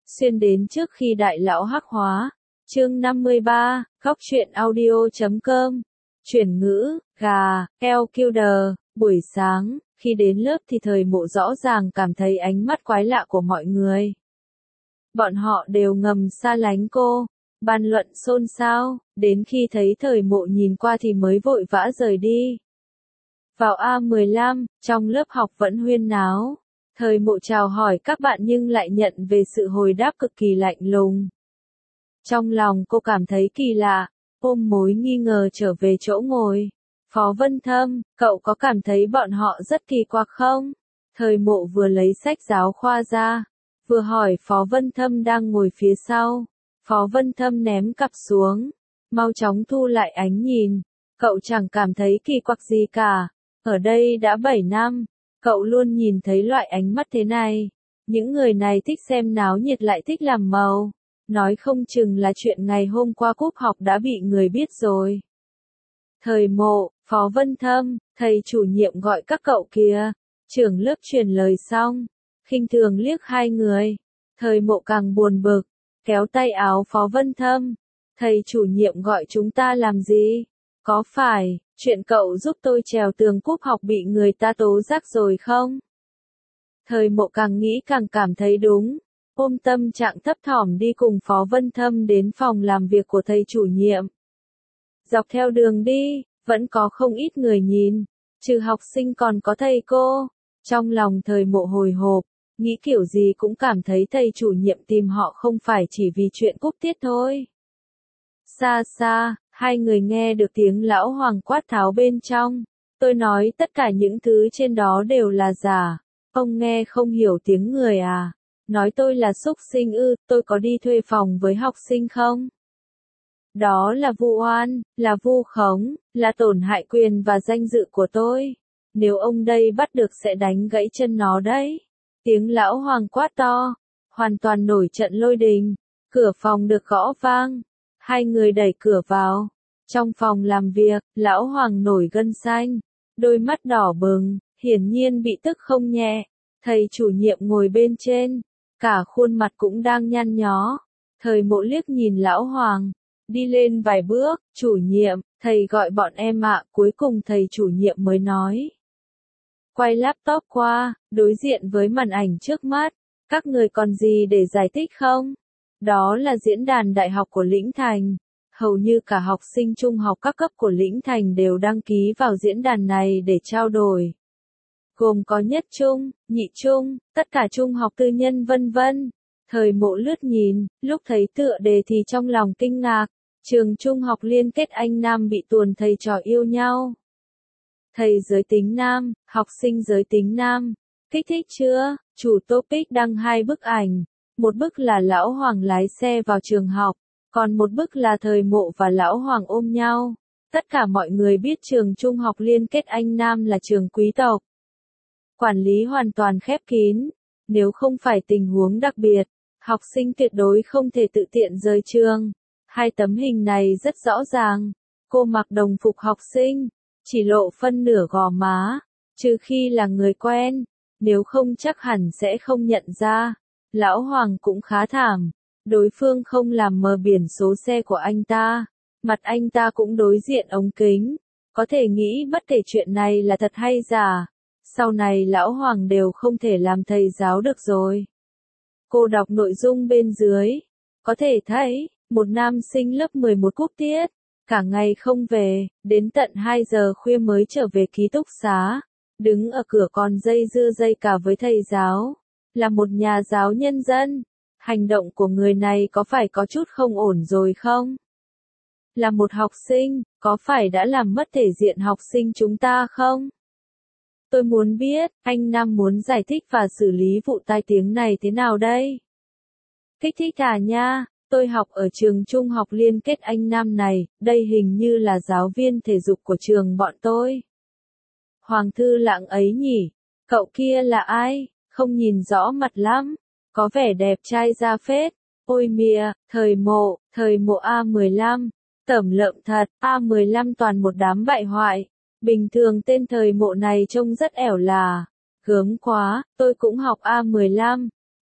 xuyên đến trước khi đại lão hắc hóa. Chương 53, góc truyện audio.com. Chuyển ngữ, gà, eo killer, buổi sáng, khi đến lớp thì thời mộ rõ ràng cảm thấy ánh mắt quái lạ của mọi người. Bọn họ đều ngầm xa lánh cô, bàn luận xôn xao, đến khi thấy thời mộ nhìn qua thì mới vội vã rời đi. Vào A15, trong lớp học vẫn huyên náo. Thời mộ chào hỏi các bạn nhưng lại nhận về sự hồi đáp cực kỳ lạnh lùng. Trong lòng cô cảm thấy kỳ lạ, ôm mối nghi ngờ trở về chỗ ngồi. Phó Vân Thâm, cậu có cảm thấy bọn họ rất kỳ quặc không? Thời mộ vừa lấy sách giáo khoa ra, vừa hỏi Phó Vân Thâm đang ngồi phía sau. Phó Vân Thâm ném cặp xuống, mau chóng thu lại ánh nhìn. Cậu chẳng cảm thấy kỳ quặc gì cả. Ở đây đã 7 năm, cậu luôn nhìn thấy loại ánh mắt thế này. Những người này thích xem náo nhiệt lại thích làm màu. Nói không chừng là chuyện ngày hôm qua cúp học đã bị người biết rồi. Thời mộ, Phó Vân Thâm, thầy chủ nhiệm gọi các cậu kìa. Trưởng lớp truyền lời xong, khinh thường liếc hai người. Thời mộ càng buồn bực, kéo tay áo Phó Vân Thâm. Thầy chủ nhiệm gọi chúng ta làm gì? Có phải, chuyện cậu giúp tôi trèo tường cúp học bị người ta tố giác rồi không? Thời mộ càng nghĩ càng cảm thấy đúng. Ôm tâm trạng thấp thỏm đi cùng Phó Vân Thâm đến phòng làm việc của thầy chủ nhiệm. Dọc theo đường đi, vẫn có không ít người nhìn, trừ học sinh còn có thầy cô. Trong lòng thời mộ hồi hộp, nghĩ kiểu gì cũng cảm thấy thầy chủ nhiệm tìm họ không phải chỉ vì chuyện cúp tiết thôi. Xa xa, hai người nghe được tiếng lão Hoàng quát tháo bên trong. Tôi nói tất cả những thứ trên đó đều là giả. Ông nghe không hiểu tiếng người à? Nói tôi là xúc sinh ư? Tôi có đi thuê phòng với học sinh không? Đó là vu oan, là vu khống, là tổn hại quyền và danh dự của tôi. Nếu ông đây bắt được sẽ đánh gãy chân nó đấy. Tiếng lão Hoàng quát to, hoàn toàn nổi trận lôi đình. Cửa phòng được gõ vang. Hai người đẩy cửa vào. Trong phòng làm việc, lão Hoàng nổi gân xanh, đôi mắt đỏ bừng, hiển nhiên bị tức không nhẹ. Thầy chủ nhiệm ngồi bên trên, cả khuôn mặt cũng đang nhăn nhó. Thời mộ liếc nhìn lão Hoàng, đi lên vài bước. Chủ nhiệm, thầy gọi bọn em ạ. Cuối cùng thầy chủ nhiệm mới nói. Quay laptop qua, đối diện với màn ảnh trước mắt. Các người còn gì để giải thích không? Đó là diễn đàn đại học của Lĩnh Thành. Hầu như cả học sinh trung học các cấp của Lĩnh Thành đều đăng ký vào diễn đàn này để trao đổi. Gồm có nhất trung, nhị trung, tất cả trung học tư nhân vân vân. Thời mộ lướt nhìn, lúc thấy tựa đề thì trong lòng kinh ngạc. Trường trung học liên kết Anh Nam bị tuồn thầy trò yêu nhau. Thầy giới tính nam, học sinh giới tính nam. Kích thích chưa? Chủ topic đăng hai bức ảnh. Một bức là lão Hoàng lái xe vào trường học. Còn một bức là thời mộ và lão Hoàng ôm nhau. Tất cả mọi người biết trường trung học liên kết Anh Nam là trường quý tộc. Quản lý hoàn toàn khép kín. Nếu không phải tình huống đặc biệt, học sinh tuyệt đối không thể tự tiện rời trường. Hai tấm hình này rất rõ ràng. Cô mặc đồng phục học sinh, chỉ lộ phân nửa gò má, trừ khi là người quen. Nếu không chắc hẳn sẽ không nhận ra. Lão Hoàng cũng khá thảm. Đối phương không làm mờ biển số xe của anh ta. Mặt anh ta cũng đối diện ống kính. Có thể nghĩ bất kể chuyện này là thật hay giả. Sau này lão Hoàng đều không thể làm thầy giáo được rồi. Cô đọc nội dung bên dưới. Có thể thấy, một nam sinh lớp 11 cúp tiết. Cả ngày không về, đến tận 2 giờ khuya mới trở về ký túc xá. Đứng ở cửa còn dây dưa dây cả với thầy giáo. Là một nhà giáo nhân dân. Hành động của người này có phải có chút không ổn rồi không? Là một học sinh, có phải đã làm mất thể diện học sinh chúng ta không? Tôi muốn biết, anh Nam muốn giải thích và xử lý vụ tai tiếng này thế nào đây? Kích thích à nha, tôi học ở trường trung học liên kết Anh Nam này, đây hình như là giáo viên thể dục của trường bọn tôi. Hoàng thư lạng ấy nhỉ, cậu kia là ai? Không nhìn rõ mặt lắm. Có vẻ đẹp trai ra phết. Ôi mìa, thời mộ A15. Tẩm lợm thật, A15 toàn một đám bại hoại. Bình thường tên thời mộ này trông rất ẻo là. Gớm quá, tôi cũng học A15.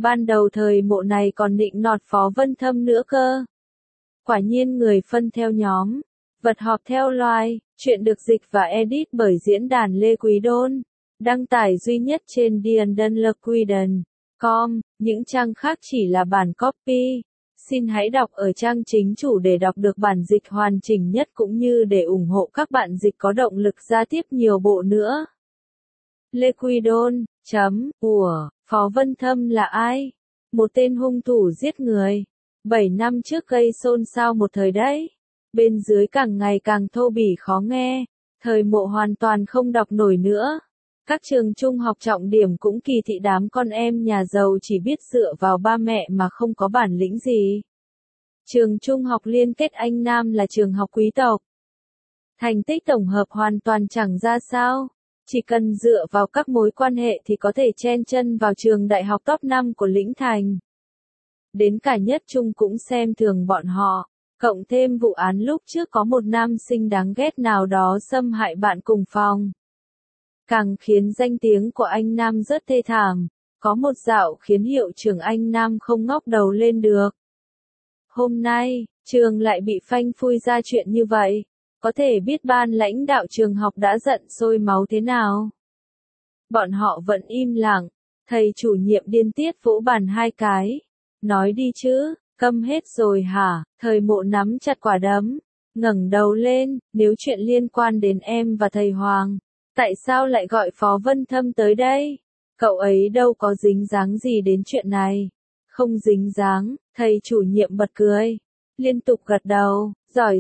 Ban đầu thời mộ này còn nịnh nọt Phó Vân Thâm nữa cơ. Quả nhiên người phân theo nhóm, vật họp theo loài, chuyện được dịch và edit bởi diễn đàn Lê Quý Đôn. Đăng tải duy nhất trên DianDunLaQuiden.com, những trang khác chỉ là bản copy. Xin hãy đọc ở trang chính chủ để đọc được bản dịch hoàn chỉnh nhất cũng như để ủng hộ các bạn dịch có động lực ra tiếp nhiều bộ nữa. Lê Quý Đôn, ủa, Phó Vân Thâm là ai? Một tên hung thủ giết người. 7 năm trước gây xôn xao một thời đấy. Bên dưới càng ngày càng thô bỉ khó nghe. Thời mộ hoàn toàn không đọc nổi nữa. Các trường trung học trọng điểm cũng kỳ thị đám con em nhà giàu chỉ biết dựa vào ba mẹ mà không có bản lĩnh gì. Trường trung học liên kết Anh Nam là trường học quý tộc. Thành tích tổng hợp hoàn toàn chẳng ra sao. Chỉ cần dựa vào các mối quan hệ thì có thể chen chân vào trường đại học top 5 của Lĩnh Thành. Đến cả Nhất Trung cũng xem thường bọn họ. Cộng thêm vụ án lúc trước có một nam sinh đáng ghét nào đó xâm hại bạn cùng phòng. Càng khiến danh tiếng của anh Nam rất thê thảm. Có một dạo khiến hiệu trưởng anh Nam không ngóc đầu lên được. Hôm nay, trường lại bị phanh phui ra chuyện như vậy. Có thể biết ban lãnh đạo trường học đã giận sôi máu thế nào. Bọn họ vẫn im lặng. Thầy chủ nhiệm điên tiết vỗ bàn 2 cái. Nói đi chứ, câm hết rồi hả? Thời mộ nắm chặt quả đấm. Ngẩng đầu lên, nếu chuyện liên quan đến em và thầy Hoàng. Tại sao lại gọi Phó Vân Thâm tới đây? Cậu ấy đâu có dính dáng gì đến chuyện này. Không dính dáng, thầy chủ nhiệm bật cười. Liên tục gật đầu,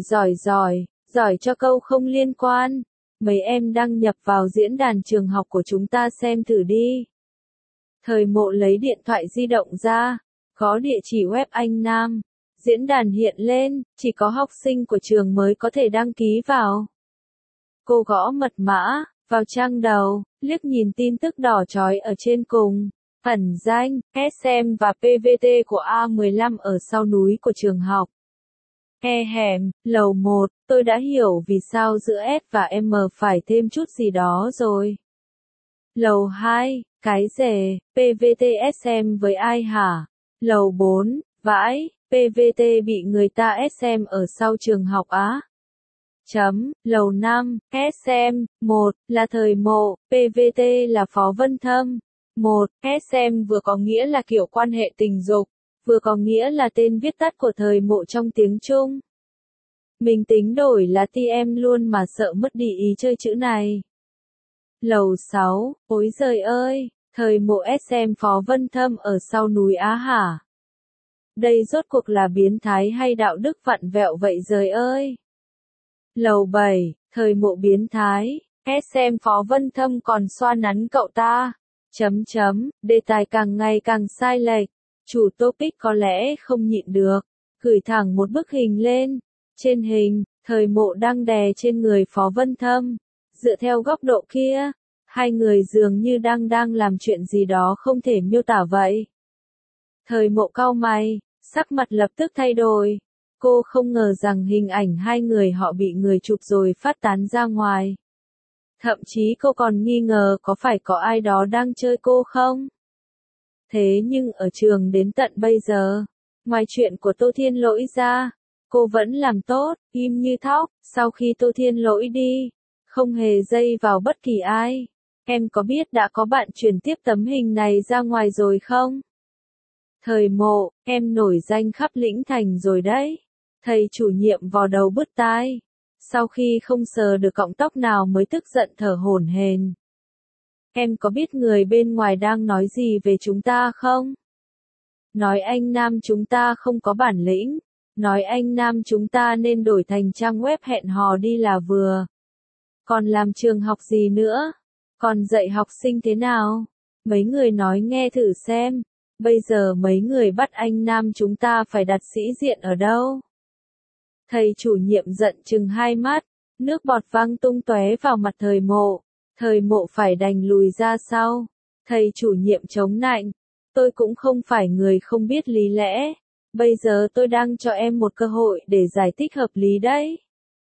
giỏi cho câu không liên quan. Mấy em đăng nhập vào diễn đàn trường học của chúng ta xem thử đi. Thời mộ lấy điện thoại di động ra, có địa chỉ web Anh Nam. Diễn đàn hiện lên, chỉ có học sinh của trường mới có thể đăng ký vào. Cô gõ mật mã, vào trang đầu, liếc nhìn tin tức đỏ chói ở trên cùng. Ẩn danh, SM và PVT của A15 ở sau núi của trường học. Lầu 1, tôi đã hiểu vì sao giữa S và M phải thêm chút gì đó rồi. Lầu 2, cái rể, PVT-SM với ai hả? Lầu 4, vãi, PVT bị người ta SM ở sau trường học á. Lầu 5, SM, 1, là thời mộ, PVT là Phó Vân Thâm. 1, SM vừa có nghĩa là kiểu quan hệ tình dục, vừa có nghĩa là tên viết tắt của thời mộ trong tiếng Trung. Mình tính đổi là TM luôn mà sợ mất đi ý chơi chữ này. Lầu 6, ối giời ơi, thời mộ SM Phó Vân Thâm ở sau núi Á hả? Đây rốt cuộc là biến thái hay đạo đức vặn vẹo vậy giời ơi? Lầu 7, thời mộ biến thái, SM Phó Vân Thâm còn xoa nắn cậu ta. Đề tài càng ngày càng sai lệch. Chủ topic có lẽ không nhịn được. Gửi thẳng một bức hình lên. Trên hình, thời mộ đang đè trên người Phó Vân Thâm. Dựa theo góc độ kia, hai người dường như đang làm chuyện gì đó không thể miêu tả vậy. Thời mộ cau mày, sắc mặt lập tức thay đổi. Cô không ngờ rằng hình ảnh hai người họ bị người chụp rồi phát tán ra ngoài. Thậm chí cô còn nghi ngờ có phải có ai đó đang chơi cô không? Thế nhưng ở trường đến tận bây giờ, ngoài chuyện của Tô Thiên Lỗi ra, cô vẫn làm tốt, im như thóc, sau khi Tô Thiên Lỗi đi, không hề dây vào bất kỳ ai. Em có biết đã có bạn chuyển tiếp tấm hình này ra ngoài rồi không? Thời mộ, em nổi danh khắp Lĩnh Thành rồi đấy. Thầy chủ nhiệm vò đầu bứt tai. Sau khi không sờ được cọng tóc nào mới tức giận thở hổn hển. Em có biết người bên ngoài đang nói gì về chúng ta không? Nói anh Nam chúng ta không có bản lĩnh. Nói anh Nam chúng ta nên đổi thành trang web hẹn hò đi là vừa. Còn làm trường học gì nữa? Còn dạy học sinh thế nào? Mấy người nói nghe thử xem. Bây giờ mấy người bắt anh Nam chúng ta phải đặt sĩ diện ở đâu? Thầy chủ nhiệm giận chừng hai mắt, nước bọt văng tung tóe vào mặt thời mộ. Thời mộ phải đành lùi ra sau. Thầy chủ nhiệm chống nạnh. Tôi cũng không phải người không biết lý lẽ. Bây giờ tôi đang cho em một cơ hội để giải thích hợp lý đấy.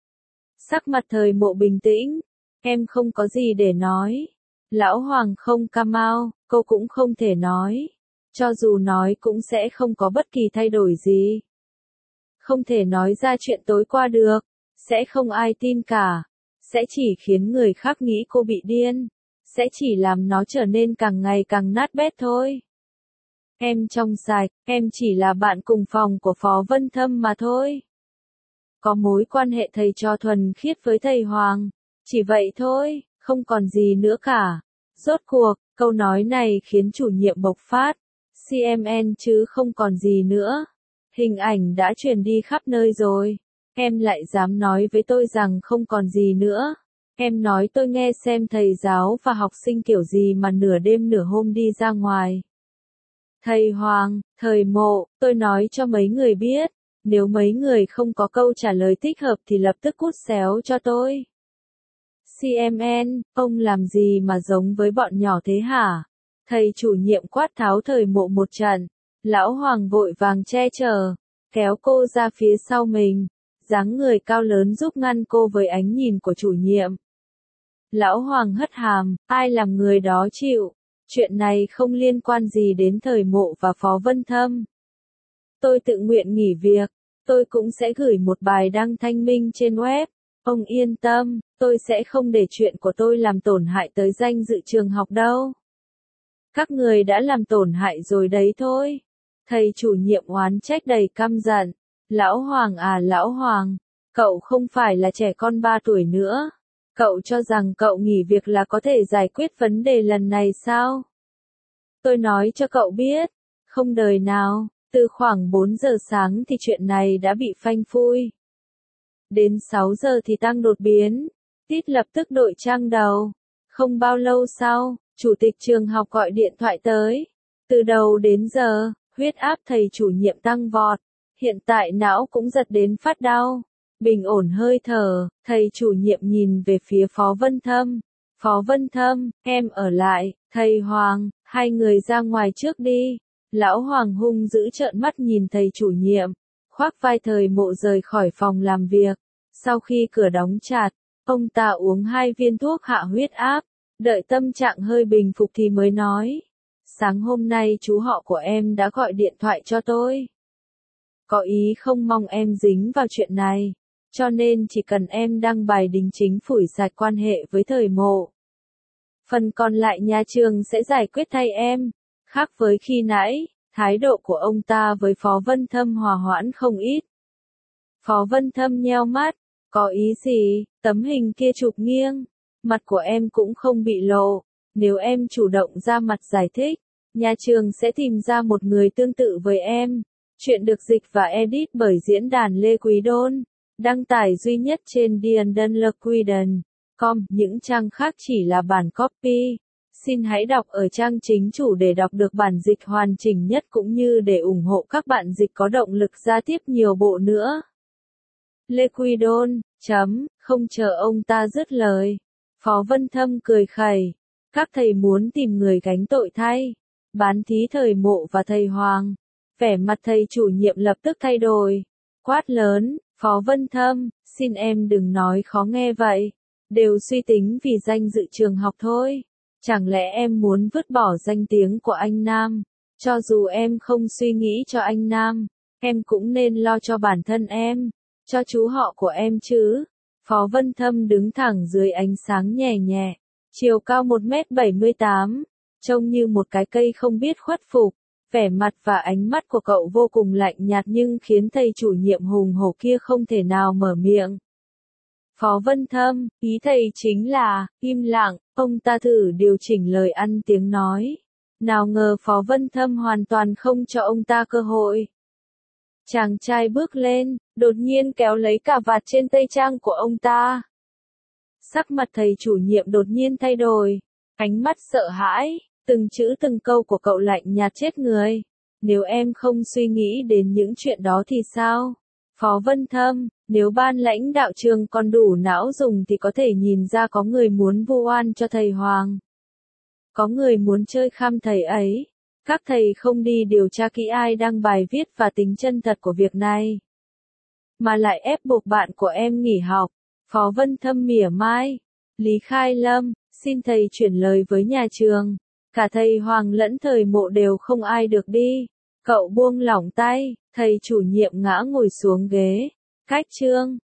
Sắc mặt thời mộ bình tĩnh. Em không có gì để nói. Lão Hoàng không cam ao, cô cũng không thể nói. Cho dù nói cũng sẽ không có bất kỳ thay đổi gì. Không thể nói ra chuyện tối qua được, sẽ không ai tin cả, sẽ chỉ khiến người khác nghĩ cô bị điên, sẽ chỉ làm nó trở nên càng ngày càng nát bét thôi. Em trong sạch, em chỉ là bạn cùng phòng của Phó Vân Thâm mà thôi. Có mối quan hệ thầy trò thuần khiết với thầy Hoàng, chỉ vậy thôi, không còn gì nữa cả. Rốt cuộc, câu nói này khiến chủ nhiệm bộc phát, CMN chứ không còn gì nữa. Hình ảnh đã truyền đi khắp nơi rồi. Em lại dám nói với tôi rằng không còn gì nữa. Em nói tôi nghe xem thầy giáo và học sinh kiểu gì mà nửa đêm nửa hôm đi ra ngoài. Thầy Hoàng, thầy Mộ, tôi nói cho mấy người biết, nếu mấy người không có câu trả lời thích hợp thì lập tức cút xéo cho tôi. CMN, ông làm gì mà giống với bọn nhỏ thế hả? Thầy chủ nhiệm quát tháo thầy Mộ một trận. Lão Hoàng vội vàng che chở, kéo cô ra phía sau mình, dáng người cao lớn giúp ngăn cô với ánh nhìn của chủ nhiệm. Lão Hoàng hất hàm, ai làm người đó chịu, chuyện này không liên quan gì đến thầy Mộ và Phó Vân Thâm. Tôi tự nguyện nghỉ việc, tôi cũng sẽ gửi một bài đăng thanh minh trên web, ông yên tâm, tôi sẽ không để chuyện của tôi làm tổn hại tới danh dự trường học đâu. Các người đã làm tổn hại rồi đấy thôi. Thầy chủ nhiệm oán trách đầy căm giận. Lão Hoàng à Lão Hoàng, cậu không phải là trẻ con 3 tuổi nữa. Cậu cho rằng cậu nghỉ việc là có thể giải quyết vấn đề lần này sao? Tôi nói cho cậu biết, không đời nào, từ khoảng 4 giờ sáng thì chuyện này đã bị phanh phui. Đến 6 giờ thì tăng đột biến, Tít lập tức đội trang đầu. Không bao lâu sau, chủ tịch trường học gọi điện thoại tới. Từ đầu đến giờ, huyết áp thầy chủ nhiệm tăng vọt, hiện tại não cũng giật đến phát đau. Bình ổn hơi thở, thầy chủ nhiệm nhìn về phía Phó Vân Thâm. Phó Vân Thâm, em ở lại, thầy Hoàng, hai người ra ngoài trước đi. Lão Hoàng hung dữ trợn mắt nhìn thầy chủ nhiệm, khoác vai thầy Mộ rời khỏi phòng làm việc. Sau khi cửa đóng chặt, ông ta uống 2 viên thuốc hạ huyết áp, đợi tâm trạng hơi bình phục thì mới nói. Sáng hôm nay chú họ của em đã gọi điện thoại cho tôi. Có ý không mong em dính vào chuyện này, cho nên chỉ cần em đăng bài đính chính phủi sạch quan hệ với thầy Mộ. Phần còn lại nhà trường sẽ giải quyết thay em. Khác với khi nãy, thái độ của ông ta với Phó Vân Thâm hòa hoãn không ít. Phó Vân Thâm nheo mắt, có ý gì, tấm hình kia chụp nghiêng, mặt của em cũng không bị lộ, nếu em chủ động ra mặt giải thích, nhà trường sẽ tìm ra một người tương tự với em. Chuyện được dịch và edit bởi diễn đàn Lê Quý Đôn, đăng tải duy nhất trên DianDunLeQuiden.com, những trang khác chỉ là bản copy. Xin hãy đọc ở trang chính chủ để đọc được bản dịch hoàn chỉnh nhất cũng như để ủng hộ các bạn dịch có động lực ra tiếp nhiều bộ nữa. Lê Quý Đôn, không chờ ông ta dứt lời. Phó Vân Thâm cười khẩy. Các thầy muốn tìm người gánh tội thay. Bán thí thầy Mộ và thầy Hoàng. Vẻ mặt thầy chủ nhiệm lập tức thay đổi. Quát lớn, Phó Vân Thâm, xin em đừng nói khó nghe vậy. Đều suy tính vì danh dự trường học thôi. Chẳng lẽ em muốn vứt bỏ danh tiếng của anh Nam? Cho dù em không suy nghĩ cho anh Nam, em cũng nên lo cho bản thân em, cho chú họ của em chứ. Phó Vân Thâm đứng thẳng dưới ánh sáng nhẹ nhẹ, chiều cao 1m78, trông như một cái cây không biết khuất phục. Vẻ mặt và ánh mắt của cậu vô cùng lạnh nhạt nhưng khiến thầy chủ nhiệm hùng hổ kia không thể nào mở miệng. Phó Vân Thâm, ý thầy chính là, im lặng, ông ta thử điều chỉnh lời ăn tiếng nói. Nào ngờ Phó Vân Thâm hoàn toàn không cho ông ta cơ hội. Chàng trai bước lên, đột nhiên kéo lấy cà vạt trên tay trang của ông ta. Sắc mặt thầy chủ nhiệm đột nhiên thay đổi, ánh mắt sợ hãi, từng chữ từng câu của cậu lạnh nhạt chết người. Nếu em không suy nghĩ đến những chuyện đó thì sao? Phó Vân Thâm, nếu ban lãnh đạo trường còn đủ não dùng thì có thể nhìn ra có người muốn vu oan cho thầy Hoàng. Có người muốn chơi khăm thầy ấy. Các thầy không đi điều tra kỹ ai đăng bài viết và tính chân thật của việc này, mà lại ép buộc bạn của em nghỉ học. Phó Vân Thâm mỉa mai. Lý Khai Lâm, xin thầy chuyển lời với nhà trường. Cả thầy Hoàng lẫn thời Mộ đều không ai được đi. Cậu buông lỏng tay, thầy chủ nhiệm ngã ngồi xuống ghế. Cách Trương